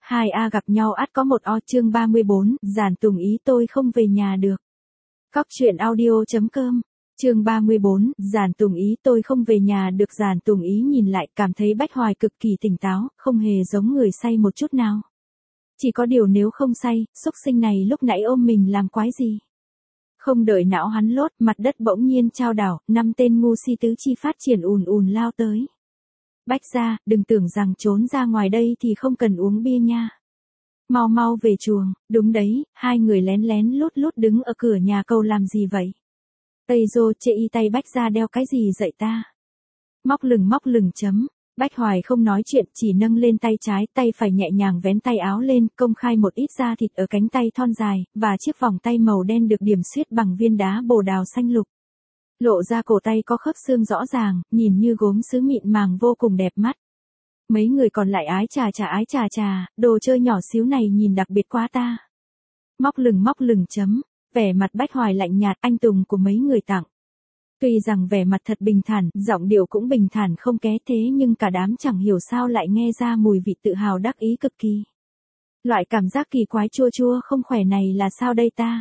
Hai A gặp nhau ắt có một O. Chương 34, Giản Tùng ý tôi không về nhà được. Cóc truyện audio.com. Chương 34, Giản Tùng ý tôi không về nhà được. Giản Tùng ý nhìn lại cảm thấy Bách Hoài cực kỳ tỉnh táo, không hề giống người say một chút nào. Chỉ có điều nếu không say, xúc sinh này lúc nãy ôm mình làm quái gì? Không đợi não hắn lốt, mặt đất bỗng nhiên chao đảo, 5 tên ngu si tứ chi phát triển ùn ùn lao tới. Bách gia, đừng tưởng rằng trốn ra ngoài đây thì không cần uống bia nha. Mau mau về chuồng. Đúng đấy, hai người lén lén lút lút đứng ở cửa nhà cầu làm gì vậy? Tây Dô chê y tay Bách gia đeo cái gì dậy ta? Móc lừng chấm. Bách Hoài không nói chuyện, chỉ nâng lên tay trái, tay phải nhẹ nhàng vén tay áo lên, công khai một ít da thịt ở cánh tay thon dài, và chiếc vòng tay màu đen được điểm xuyết bằng viên đá bồ đào xanh lục. Lộ ra cổ tay có khớp xương rõ ràng, nhìn như gốm sứ mịn màng vô cùng đẹp mắt. Mấy người còn lại ái chà, đồ chơi nhỏ xíu này nhìn đặc biệt quá ta. Móc lừng chấm. Vẻ mặt Bách Hoài lạnh nhạt, anh Tùng của mấy người tặng. Tuy rằng vẻ mặt thật bình thản, giọng điệu cũng bình thản không ké thế nhưng cả đám chẳng hiểu sao lại nghe ra mùi vị tự hào đắc ý cực kỳ. Loại cảm giác kỳ quái chua chua không khỏe này là sao đây ta?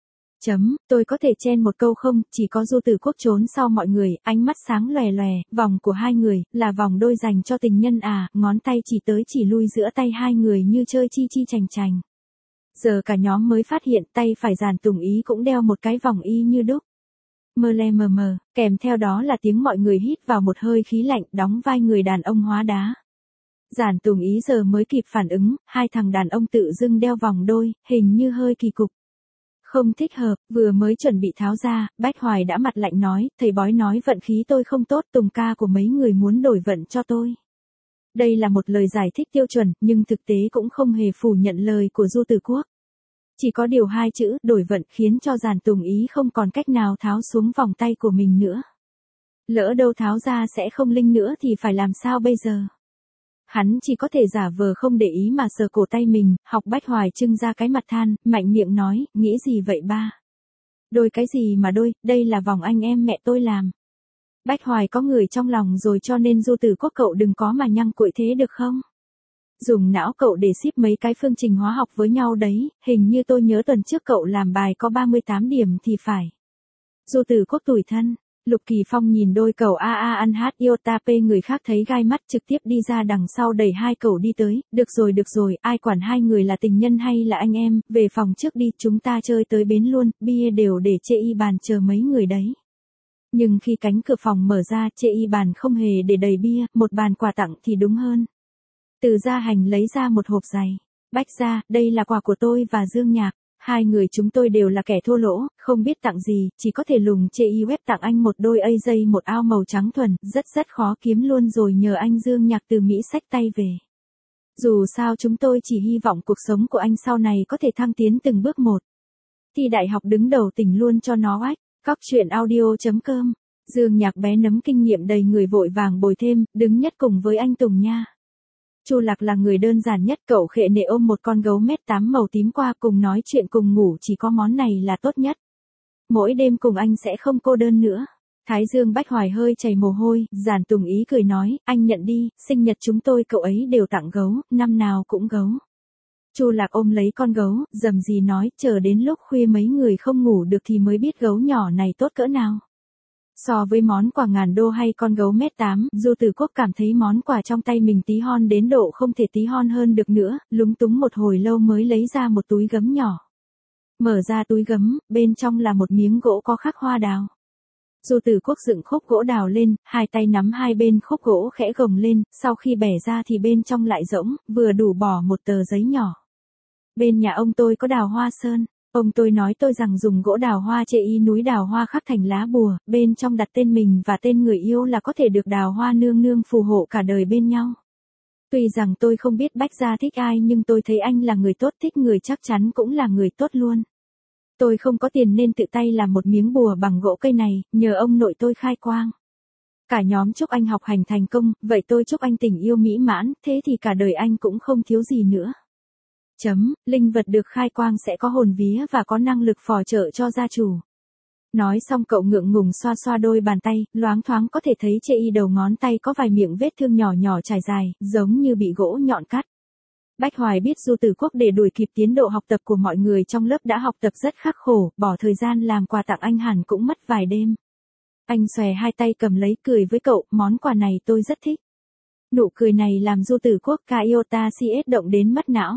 Tôi có thể chen một câu không? Chỉ có Du Tử Quốc trốn sau mọi người, ánh mắt sáng lòe lòe, vòng của hai người, là vòng đôi dành cho tình nhân à, ngón tay chỉ tới chỉ lui giữa tay hai người như chơi chi chi chành chành. Giờ cả nhóm mới phát hiện tay phải Giản Tùng ý cũng đeo một cái vòng y như đúc. Mơ le mờ mờ, kèm theo đó là tiếng mọi người hít vào một hơi khí lạnh, đóng vai người đàn ông hóa đá. Giản Tùng ý giờ mới kịp phản ứng, hai thằng đàn ông tự dưng đeo vòng đôi, hình như hơi kỳ cục. Không thích hợp, vừa mới chuẩn bị tháo ra, Bách Hoài đã mặt lạnh nói, thầy bói nói vận khí tôi không tốt, Tùng ca của mấy người muốn đổi vận cho tôi. Đây là một lời giải thích tiêu chuẩn, nhưng thực tế cũng không hề phủ nhận lời của Du Tử Quốc. Chỉ có điều hai chữ, đổi vận khiến cho Giản Tùng ý không còn cách nào tháo xuống vòng tay của mình nữa. Lỡ đâu tháo ra sẽ không linh nữa thì phải làm sao bây giờ? Hắn chỉ có thể giả vờ không để ý mà sờ cổ tay mình, học Bách Hoài trưng ra cái mặt than, mạnh miệng nói, nghĩ gì vậy ba? Đôi cái gì mà đôi, đây là vòng anh em mẹ tôi làm. Bách Hoài có người trong lòng rồi cho nên Du Tử Quốc cậu đừng có mà nhăng cuội thế được không? Dùng não cậu để ship mấy cái phương trình hóa học với nhau đấy, hình như tôi nhớ tuần trước cậu làm bài có 38 điểm thì phải. Du Tử Quốc tủi thân. Lục Kỳ Phong nhìn đôi cậu ăn hát iota p người khác thấy gai mắt trực tiếp đi ra đằng sau đẩy hai cậu đi tới, được rồi, ai quản hai người là tình nhân hay là anh em, về phòng trước đi, chúng ta chơi tới bến luôn, bia đều để chê y bàn chờ mấy người đấy. Nhưng khi cánh cửa phòng mở ra, chê y bàn không hề để đầy bia, một bàn quà tặng thì đúng hơn. Từ gia hành lấy ra một hộp giày. Bách gia, đây là quà của tôi và Dương Nhạc. Hai người chúng tôi đều là kẻ thô lỗ, không biết tặng gì, chỉ có thể lùng chê y web tặng anh một đôi dây một ao màu trắng thuần, rất khó kiếm luôn rồi nhờ anh Dương Nhạc từ Mỹ xách tay về. Dù sao chúng tôi chỉ hy vọng cuộc sống của anh sau này có thể thăng tiến từng bước một. Thi đại học đứng đầu tỉnh luôn cho nó oách. Cóc truyện audio.com. Dương Nhạc bé nấm kinh nghiệm đầy người vội vàng bồi thêm, đứng nhất cùng với anh Tùng nha. Chu Lạc là người đơn giản nhất, cậu khệ nệ ôm một con gấu mét 8 màu tím qua cùng nói chuyện cùng ngủ, chỉ có món này là tốt nhất. Mỗi đêm cùng anh sẽ không cô đơn nữa. Thái Dương Bách Hoài hơi chảy mồ hôi, Giản Tùng ý cười nói, anh nhận đi, sinh nhật chúng tôi cậu ấy đều tặng gấu, năm nào cũng gấu. Chu Lạc ôm lấy con gấu, rầm rì nói, chờ đến lúc khuya mấy người không ngủ được thì mới biết gấu nhỏ này tốt cỡ nào. So với món quà ngàn đô hay con gấu mét 8, Du Tử Quốc cảm thấy món quà trong tay mình tí hon đến độ không thể tí hon hơn được nữa, lúng túng một hồi lâu mới lấy ra một túi gấm nhỏ. Mở ra túi gấm, bên trong là một miếng gỗ có khắc hoa đào. Du Tử Quốc dựng khúc gỗ đào lên, hai tay nắm hai bên khúc gỗ khẽ gồng lên, sau khi bẻ ra thì bên trong lại rỗng, vừa đủ bỏ một tờ giấy nhỏ. Bên nhà ông tôi có đào hoa sơn. Ông tôi nói tôi rằng dùng gỗ đào hoa chê y núi đào hoa khắc thành lá bùa, bên trong đặt tên mình và tên người yêu là có thể được đào hoa nương nương phù hộ cả đời bên nhau. Tuy rằng tôi không biết Bách gia thích ai nhưng tôi thấy anh là người tốt, thích người chắc chắn cũng là người tốt luôn. Tôi không có tiền nên tự tay làm một miếng bùa bằng gỗ cây này, nhờ ông nội tôi khai quang. Cả nhóm chúc anh học hành thành công, vậy tôi chúc anh tình yêu mỹ mãn, thế thì cả đời anh cũng không thiếu gì nữa. Linh vật được khai quang sẽ có hồn vía và có năng lực phò trợ cho gia chủ. Nói xong cậu ngượng ngùng xoa xoa đôi bàn tay, loáng thoáng có thể thấy chê y đầu ngón tay có vài miệng vết thương nhỏ nhỏ trải dài, giống như bị gỗ nhọn cắt. Bách Hoài biết Du Tử Quốc để đuổi kịp tiến độ học tập của mọi người trong lớp đã học tập rất khắc khổ, bỏ thời gian làm quà tặng anh hẳn cũng mất vài đêm. Anh xòe hai tay cầm lấy cười với cậu, món quà này tôi rất thích. Nụ cười này làm Du Tử Quốc Kaiota CS động đến mất não.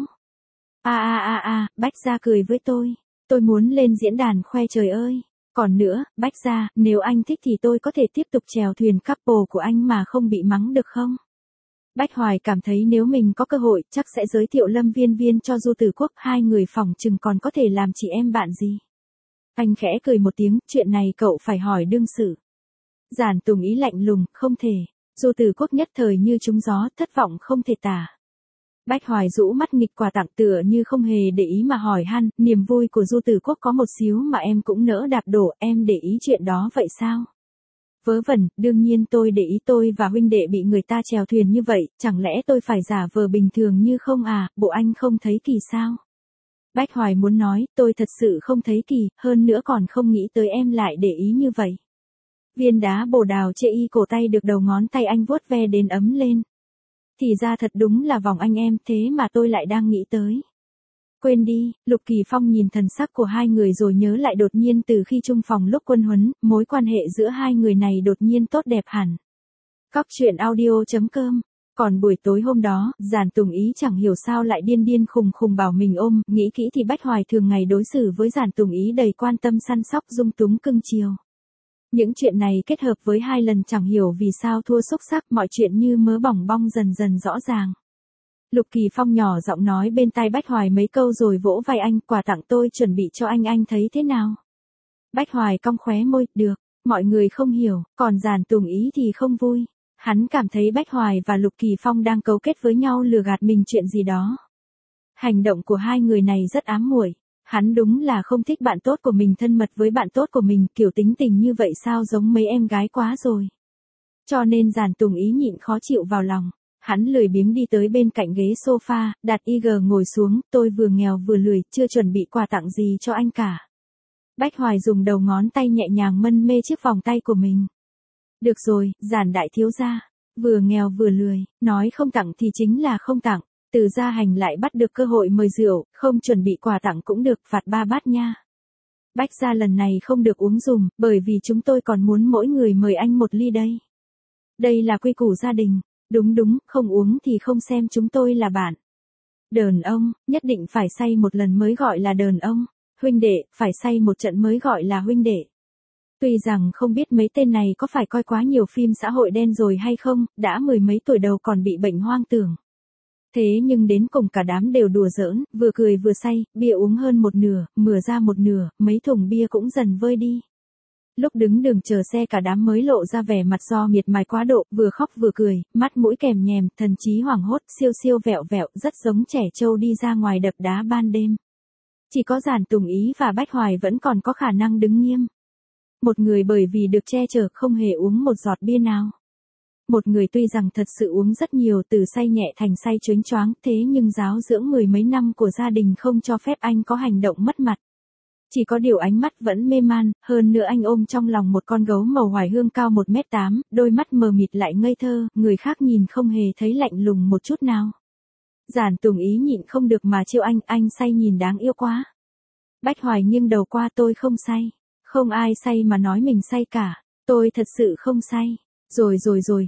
Bách Gia cười với tôi muốn lên diễn đàn khoe trời ơi. Còn nữa, Bách Gia, nếu anh thích thì tôi có thể tiếp tục chèo thuyền couple của anh mà không bị mắng được không? Bách Hoài cảm thấy nếu mình có cơ hội chắc sẽ giới thiệu Lâm Viên Viên cho Du Tử Quốc, hai người phỏng chừng còn có thể làm chị em bạn gì. Anh khẽ cười một tiếng, chuyện này cậu phải hỏi đương sự. Giản Tùng Ý lạnh lùng, không thể. Du Tử Quốc nhất thời như trúng gió, thất vọng không thể tả. Bách Hoài rũ mắt nghịch quà tặng tựa như không hề để ý mà hỏi han, niềm vui của Du Tử Quốc có một xíu mà em cũng nỡ đạp đổ, em để ý chuyện đó vậy sao? Vớ vẩn, đương nhiên tôi để ý, tôi và huynh đệ bị người ta chèo thuyền như vậy, chẳng lẽ tôi phải giả vờ bình thường như không à, bộ anh không thấy kỳ sao? Bách Hoài muốn nói, tôi thật sự không thấy kỳ, hơn nữa còn không nghĩ tới em lại để ý như vậy. Viên đá bồ đào chê y cổ tay được đầu ngón tay anh vuốt ve đến ấm lên. Thì ra thật đúng là vòng anh em, thế mà tôi lại đang nghĩ tới. Quên đi, Lục Kỳ Phong nhìn thần sắc của hai người rồi nhớ lại đột nhiên từ khi chung phòng lúc quân huấn, mối quan hệ giữa hai người này đột nhiên tốt đẹp hẳn. Cóc truyện audio.com. Còn buổi tối hôm đó, Giản Tùng Ý chẳng hiểu sao lại điên điên khùng khùng bảo mình ôm, nghĩ kỹ thì Bách Hoài thường ngày đối xử với Giản Tùng Ý đầy quan tâm săn sóc dung túng cưng chiều. Những chuyện này kết hợp với hai lần chẳng hiểu vì sao thua xúc sắc, mọi chuyện như mớ bỏng bong dần dần rõ ràng. Lục Kỳ Phong nhỏ giọng nói bên tai Bách Hoài mấy câu rồi vỗ vai anh, quà tặng tôi chuẩn bị cho anh thấy thế nào? Bách Hoài cong khóe môi, được, mọi người không hiểu, còn Giản Tùng Ý thì không vui. Hắn cảm thấy Bách Hoài và Lục Kỳ Phong đang cấu kết với nhau lừa gạt mình chuyện gì đó. Hành động của hai người này rất ám muội. Hắn đúng là không thích bạn tốt của mình thân mật với bạn tốt của mình, kiểu tính tình như vậy sao giống mấy em gái quá rồi. Cho nên Giản Tùng Ý nhịn khó chịu vào lòng. Hắn lười biếng đi tới bên cạnh ghế sofa, đặt IG ngồi xuống, tôi vừa nghèo vừa lười, chưa chuẩn bị quà tặng gì cho anh cả. Bách Hoài dùng đầu ngón tay nhẹ nhàng mân mê chiếc vòng tay của mình. Được rồi, Giản đại thiếu gia, vừa nghèo vừa lười, nói không tặng thì chính là không tặng. Từ Gia Hành lại bắt được cơ hội mời rượu, không chuẩn bị quà tặng cũng được, phạt 3 bát nha. Bách gia lần này không được uống dùm, bởi vì chúng tôi còn muốn mỗi người mời anh một ly đây. Đây là quy củ gia đình. Đúng, không uống thì không xem chúng tôi là bạn. Đàn ông, nhất định phải say một lần mới gọi là đàn ông. Huynh đệ, phải say một trận mới gọi là huynh đệ. Tuy rằng không biết mấy tên này có phải coi quá nhiều phim xã hội đen rồi hay không, đã mười mấy tuổi đầu còn bị bệnh hoang tưởng. Thế nhưng đến cùng cả đám đều đùa giỡn, vừa cười vừa say, bia uống hơn một nửa, mừa ra một nửa, mấy thùng bia cũng dần vơi đi. Lúc đứng đường chờ xe cả đám mới lộ ra vẻ mặt do miệt mài quá độ, vừa khóc vừa cười, mắt mũi kèm nhèm, thần trí hoảng hốt, siêu siêu vẹo vẹo, rất giống trẻ trâu đi ra ngoài đập đá ban đêm. Chỉ có Giản Tùng Ý và Bách Hoài vẫn còn có khả năng đứng nghiêm. Một người bởi vì được che chở không hề uống một giọt bia nào. Một người tuy rằng thật sự uống rất nhiều, từ say nhẹ thành say chớnh choáng, thế nhưng giáo dưỡng mười mấy năm của gia đình không cho phép anh có hành động mất mặt. Chỉ có điều ánh mắt vẫn mê man, hơn nữa anh ôm trong lòng một con gấu màu hoài hương cao 1m8, đôi mắt mờ mịt lại ngây thơ, người khác nhìn không hề thấy lạnh lùng một chút nào. Giản Tùng Ý nhịn không được mà trêu anh say nhìn đáng yêu quá. Bách Hoài nghiêng đầu qua, tôi không say. Không ai say mà nói mình say cả. Tôi thật sự không say. Rồi,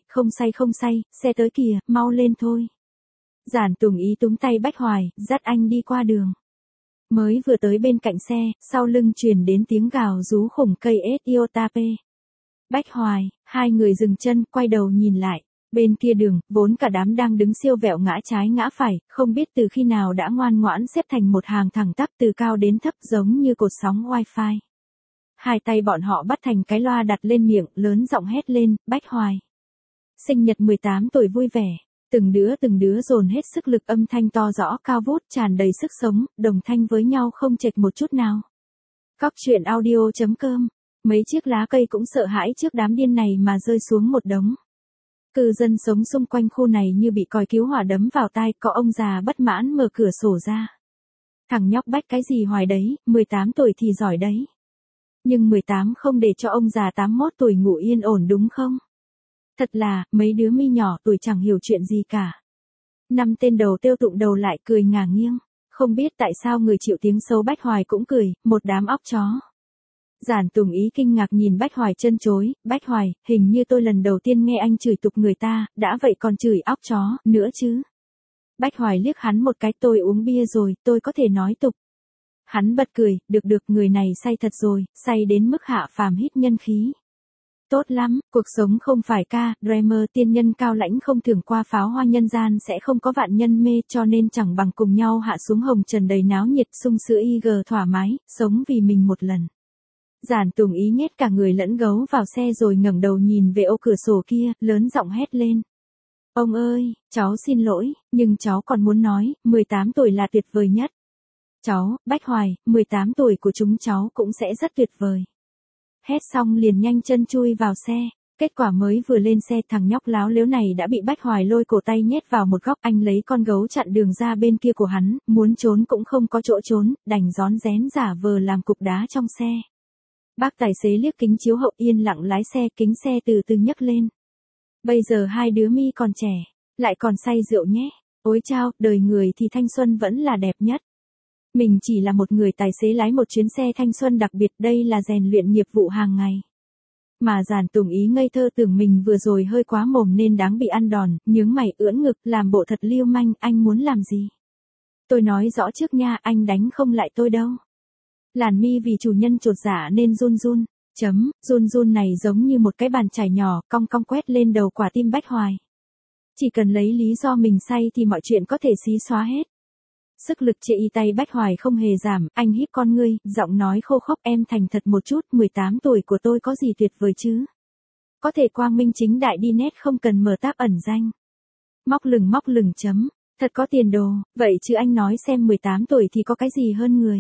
không say, xe tới kìa, mau lên thôi. Giản Tùng Ý túm tay Bách Hoài, dắt anh đi qua đường. Mới vừa tới bên cạnh xe, sau lưng truyền đến tiếng gào rú khủng cây Etiotape. Bách Hoài, hai người dừng chân, quay đầu nhìn lại. Bên kia đường, vốn cả đám đang đứng siêu vẹo ngã trái ngã phải, không biết từ khi nào đã ngoan ngoãn xếp thành một hàng thẳng tắp từ cao đến thấp giống như cột sóng wifi. Hai tay bọn họ bắt thành cái loa đặt lên miệng, lớn giọng hét lên, Bách Hoài. Sinh nhật 18 tuổi vui vẻ. Từng đứa dồn hết sức lực, âm thanh to rõ cao vút, tràn đầy sức sống, đồng thanh với nhau không chệch một chút nào. Cóc truyện audio.com. Mấy chiếc lá cây cũng sợ hãi trước đám điên này mà rơi xuống một đống. Cư dân sống xung quanh khu này như bị còi cứu hỏa đấm vào tai, có ông già bất mãn mở cửa sổ ra. Thằng nhóc Bách cái gì hoài đấy, 18 tuổi thì giỏi đấy. Nhưng 18 không để cho ông già 81 tuổi ngủ yên ổn đúng không? Thật là, mấy đứa mi nhỏ tuổi chẳng hiểu chuyện gì cả. Năm tên đầu tiêu tụng đầu lại cười ngả nghiêng. Không biết tại sao người chịu tiếng xấu Bách Hoài cũng cười, một đám óc chó. Giản Tùng Ý kinh ngạc nhìn Bách Hoài chân chối, Bách Hoài, hình như tôi lần đầu tiên nghe anh chửi tục người ta, đã vậy còn chửi óc chó, nữa chứ. Bách Hoài liếc hắn một cái, tôi uống bia rồi, tôi có thể nói tục. Hắn bật cười, được người này say thật rồi, say đến mức hạ phàm hít nhân khí. Tốt lắm, cuộc sống không phải ca, Dreamer tiên nhân cao lãnh không thường qua pháo hoa nhân gian sẽ không có vạn nhân mê cho nên chẳng bằng cùng nhau hạ xuống hồng trần đầy náo nhiệt sung sữa IG thoải mái, sống vì mình một lần. Giản Tùng Ý nhét cả người lẫn gấu vào xe rồi ngẩng đầu nhìn về ô cửa sổ kia, lớn giọng hét lên. Ông ơi, cháu xin lỗi, nhưng cháu còn muốn nói, 18 tuổi là tuyệt vời nhất. Cháu, Bách Hoài, 18 tuổi của chúng cháu cũng sẽ rất tuyệt vời. Hét xong liền nhanh chân chui vào xe. Kết quả mới vừa lên xe thằng nhóc láo lếu này đã bị Bách Hoài lôi cổ tay nhét vào một góc. Anh lấy con gấu chặn đường ra bên kia của hắn, muốn trốn cũng không có chỗ trốn, đành rón rén giả vờ làm cục đá trong xe. Bác tài xế liếc kính chiếu hậu yên lặng lái xe, kính xe từ từ nhấc lên. Bây giờ hai đứa mi còn trẻ, lại còn say rượu nhé. Ôi chao, đời người thì thanh xuân vẫn là đẹp nhất. Mình chỉ là một người tài xế lái một chuyến xe thanh xuân đặc biệt, đây là rèn luyện nghiệp vụ hàng ngày. Mà Giản Tùng Ý ngây thơ tưởng mình vừa rồi hơi quá mồm nên đáng bị ăn đòn, nhướng mày ưỡn ngực, làm bộ thật lưu manh, anh muốn làm gì? Tôi nói rõ trước nha, anh đánh không lại tôi đâu. Làn mi vì chủ nhân chột dạ nên run run. Run này giống như một cái bàn chải nhỏ, cong cong quét lên đầu quả tim Bách Hoài. Chỉ cần lấy lý do mình say thì mọi chuyện có thể xí xóa hết. Sức lực chệ y tay Bách Hoài không hề giảm, anh híp con ngươi, giọng nói khô khốc, em thành thật một chút, 18 tuổi của tôi có gì tuyệt vời chứ? Có thể quang minh chính đại đi nét không cần mở tab ẩn danh. Móc lừng thật có tiền đồ, vậy chứ anh nói xem 18 tuổi thì có cái gì hơn người?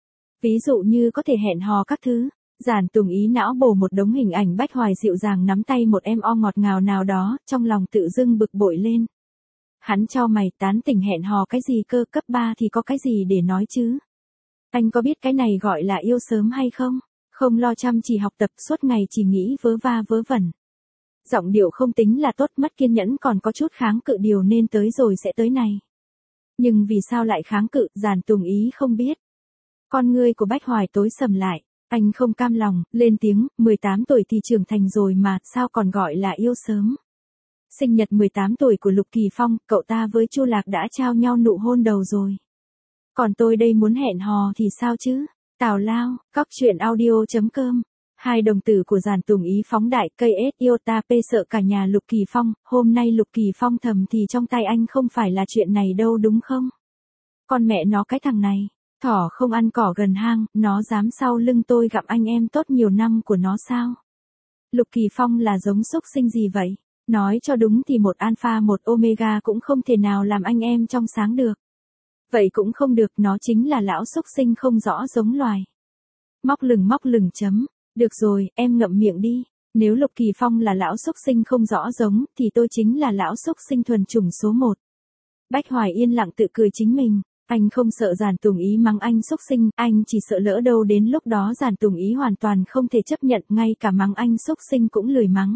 Ví dụ như có thể hẹn hò các thứ. Giản Tùng Ý não bổ một đống hình ảnh Bách Hoài dịu dàng nắm tay một em o ngọt ngào nào đó, trong lòng tự dưng bực bội lên. Hắn chau mày, tán tỉnh hẹn hò cái gì cơ, cấp 3 thì có cái gì để nói chứ? Anh có biết cái này gọi là yêu sớm hay không? Không lo chăm chỉ học tập, suốt ngày chỉ nghĩ vớ va vớ vẩn. Giọng điệu không tính là tốt, mất kiên nhẫn, còn có chút kháng cự điều nên tới rồi sẽ tới này. Nhưng vì sao lại kháng cự, Giản Tùng Ý không biết. Con ngươi của Bách Hoài tối sầm lại, anh không cam lòng, lên tiếng, 18 tuổi thì trưởng thành rồi mà, sao còn gọi là yêu sớm? Sinh nhật 18 tuổi của Lục Kỳ Phong, cậu ta với Chu Lạc đã trao nhau nụ hôn đầu rồi. Còn tôi đây muốn hẹn hò thì sao chứ? Tào lao, coctruyện.audio.com. Hai đồng tử của Giản Tùng Ý phóng đại, cây ết iota p sợ cả nhà Lục Kỳ Phong, hôm nay Lục Kỳ Phong thầm thì trong tay anh không phải là chuyện này đâu đúng không? Con mẹ nó cái thằng này, thỏ không ăn cỏ gần hang, nó dám sau lưng tôi gặm anh em tốt nhiều năm của nó sao? Lục Kỳ Phong là giống xúc sinh gì vậy? Nói cho đúng thì một alpha một omega cũng không thể nào làm anh em trong sáng được. Vậy cũng không được, nó chính là lão xúc sinh không rõ giống loài. Móc lừng Được rồi, em ngậm miệng đi. Nếu Lục Kỳ Phong là lão xúc sinh không rõ giống, thì tôi chính là lão xúc sinh thuần chủng số 1. Bách Hoài yên lặng tự cười chính mình. Anh không sợ Giản Tùng Ý mắng anh xúc sinh, anh chỉ sợ lỡ đâu đến lúc đó Giản Tùng Ý hoàn toàn không thể chấp nhận, ngay cả mắng anh xúc sinh cũng lười mắng.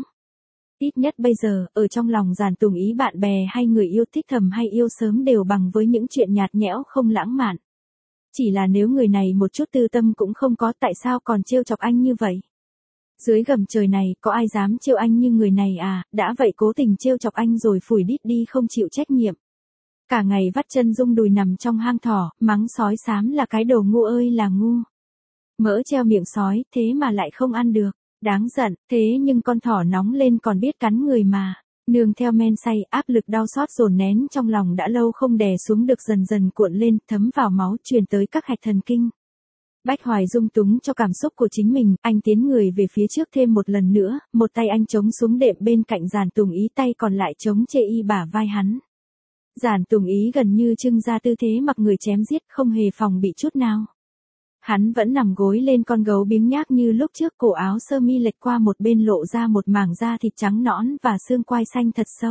Ít nhất bây giờ, ở trong lòng Giản Tùng Ý bạn bè hay người yêu thích thầm hay yêu sớm đều bằng với những chuyện nhạt nhẽo không lãng mạn. Chỉ là nếu người này một chút tư tâm cũng không có, tại sao còn trêu chọc anh như vậy? Dưới gầm trời này, có ai dám trêu anh như người này à, đã vậy cố tình trêu chọc anh rồi phủi đít đi không chịu trách nhiệm. Cả ngày vắt chân rung đùi nằm trong hang thỏ, mắng sói xám là cái đồ ngu ơi là ngu. Mỡ treo miệng sói, thế mà lại không ăn được. Đáng giận, thế nhưng con thỏ nóng lên còn biết cắn người mà. Nương theo men say, áp lực đau xót dồn nén trong lòng đã lâu không đè xuống được dần dần cuộn lên, thấm vào máu, truyền tới các hạch thần kinh. Bách Hoài dung túng cho cảm xúc của chính mình, anh tiến người về phía trước thêm một lần nữa, một tay anh chống súng đệm bên cạnh Giản Tùng Ý, tay còn lại chống chê y bả vai hắn. Giản Tùng Ý gần như trưng ra tư thế mặc người chém giết, không hề phòng bị chút nào. Hắn vẫn nằm gối lên con gấu biếng nhác như lúc trước, cổ áo sơ mi lệch qua một bên lộ ra một mảng da thịt trắng nõn và xương quai xanh thật sâu.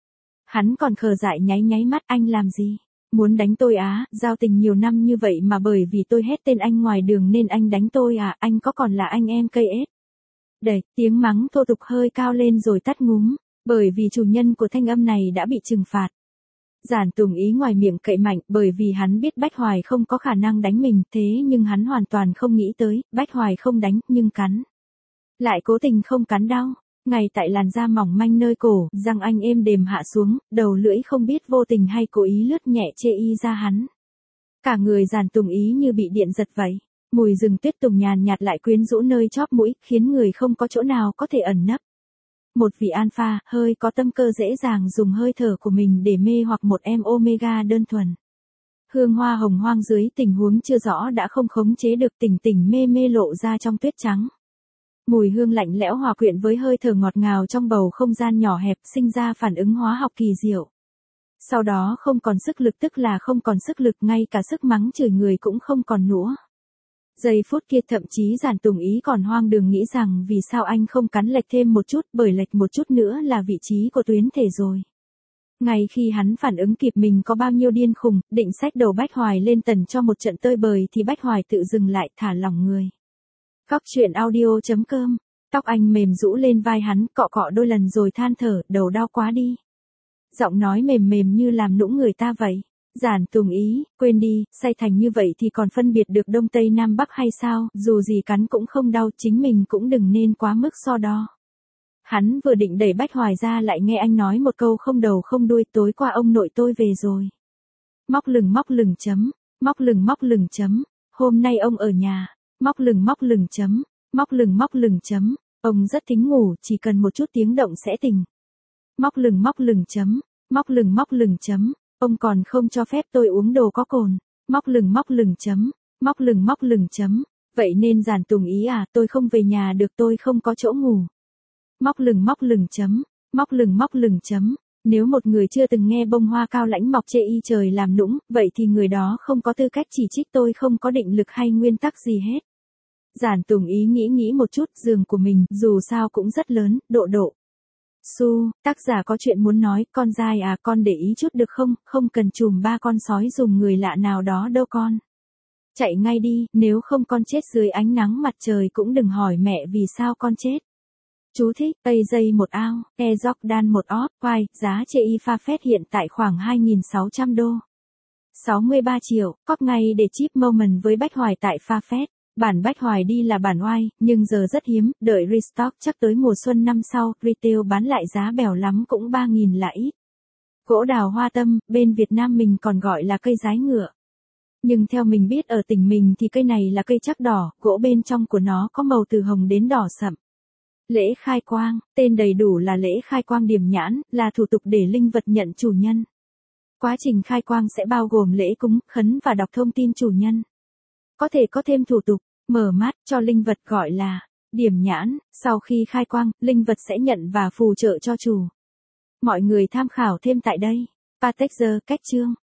Hắn còn khờ dại nháy mắt, anh làm gì? Muốn đánh tôi á, giao tình nhiều năm như vậy mà bởi vì tôi hét tên anh ngoài đường nên anh đánh tôi à, anh có còn là anh em cây ếch? Đẩy, tiếng mắng thô tục hơi cao lên rồi tắt ngúm, bởi vì chủ nhân của thanh âm này đã bị trừng phạt. Giản Tùng Ý ngoài miệng cậy mạnh bởi vì hắn biết Bách Hoài không có khả năng đánh mình, thế nhưng hắn hoàn toàn không nghĩ tới, Bách Hoài không đánh, nhưng cắn. Lại cố tình không cắn đau. Ngay tại làn da mỏng manh nơi cổ, răng anh êm đềm hạ xuống, đầu lưỡi không biết vô tình hay cố ý lướt nhẹ chê y ra hắn. Cả người Giản Tùng Ý như bị điện giật vậy. Mùi rừng tuyết tùng nhàn nhạt lại quyến rũ nơi chóp mũi, khiến người không có chỗ nào có thể ẩn nấp. Một vị alpha, hơi có tâm cơ dễ dàng dùng hơi thở của mình để mê hoặc một em omega đơn thuần. Hương hoa hồng hoang dưới tình huống chưa rõ đã không khống chế được tỉnh tỉnh mê mê lộ ra trong tuyết trắng. Mùi hương lạnh lẽo hòa quyện với hơi thở ngọt ngào trong bầu không gian nhỏ hẹp sinh ra phản ứng hóa học kỳ diệu. Sau đó không còn sức lực tức là không còn sức lực, ngay cả sức mắng chửi người cũng không còn nữa. Giây phút kia thậm chí Giản Tùng Ý còn hoang đường nghĩ rằng vì sao anh không cắn lệch thêm một chút, bởi lệch một chút nữa là vị trí của tuyến thể rồi. Ngay khi hắn phản ứng kịp mình có bao nhiêu điên khùng, định xách đầu Bách Hoài lên tần cho một trận tơi bời thì Bách Hoài tự dừng lại, thả lỏng người. Cóc truyện audio.com. Tóc anh mềm rũ lên vai hắn, cọ cọ đôi lần rồi than thở, đầu đau quá đi. Giọng nói mềm mềm như làm nũng người ta vậy. Giản Tùng Ý, quên đi, say thành như vậy thì còn phân biệt được Đông Tây Nam Bắc hay sao, dù gì cắn cũng không đau, chính mình cũng đừng nên quá mức so đo. Hắn vừa định đẩy Bách Hoài ra lại nghe anh nói một câu không đầu không đuôi, tối qua ông nội tôi về rồi. Móc lừng chấm, móc lừng chấm, hôm nay ông ở nhà, móc lừng chấm, móc lừng chấm, ông rất thính ngủ, chỉ cần một chút tiếng động sẽ tỉnh. Móc lừng chấm, móc lừng chấm. Ông còn không cho phép tôi uống đồ có cồn. Móc lừng chấm, móc lừng chấm. Vậy nên Giản Tùng Ý à, tôi không về nhà được, tôi không có chỗ ngủ. Móc lừng chấm, móc lừng chấm. Nếu một người chưa từng nghe bông hoa cao lãnh mọc chê y trời làm nũng, vậy thì người đó không có tư cách chỉ trích tôi không có định lực hay nguyên tắc gì hết. Giản Tùng Ý nghĩ một chút, giường của mình dù sao cũng rất lớn, độ. Su, tác giả có chuyện muốn nói, con dai à, con để ý chút được không, không cần chùm ba con sói dùng người lạ nào đó đâu con. Chạy ngay đi, nếu không con chết dưới ánh nắng mặt trời cũng đừng hỏi mẹ vì sao con chết. Chú thích, Tây dây một ao, Jordan một óp, quay, giá chê y pha phét hiện tại khoảng 2.600 đô. 63 triệu, cóp ngay để chip moment với Bách Hoài tại pha phét. Bản Bách Hoài đi là bản oai, nhưng giờ rất hiếm, đợi restock chắc tới mùa xuân năm sau, retail bán lại giá bèo lắm cũng 3.000 là ít. Gỗ đào hoa tâm, bên Việt Nam mình còn gọi là cây dái ngựa. Nhưng theo mình biết ở tỉnh mình thì cây này là cây chắc đỏ, gỗ bên trong của nó có màu từ hồng đến đỏ sậm. Lễ khai quang, tên đầy đủ là lễ khai quang điểm nhãn, là thủ tục để linh vật nhận chủ nhân. Quá trình khai quang sẽ bao gồm lễ cúng, khấn và đọc thông tin chủ nhân. Có thể có thêm thủ tục, mở mắt cho linh vật gọi là điểm nhãn, sau khi khai quang, linh vật sẽ nhận và phù trợ cho chủ. Mọi người tham khảo thêm tại đây. Patexer, cách chương.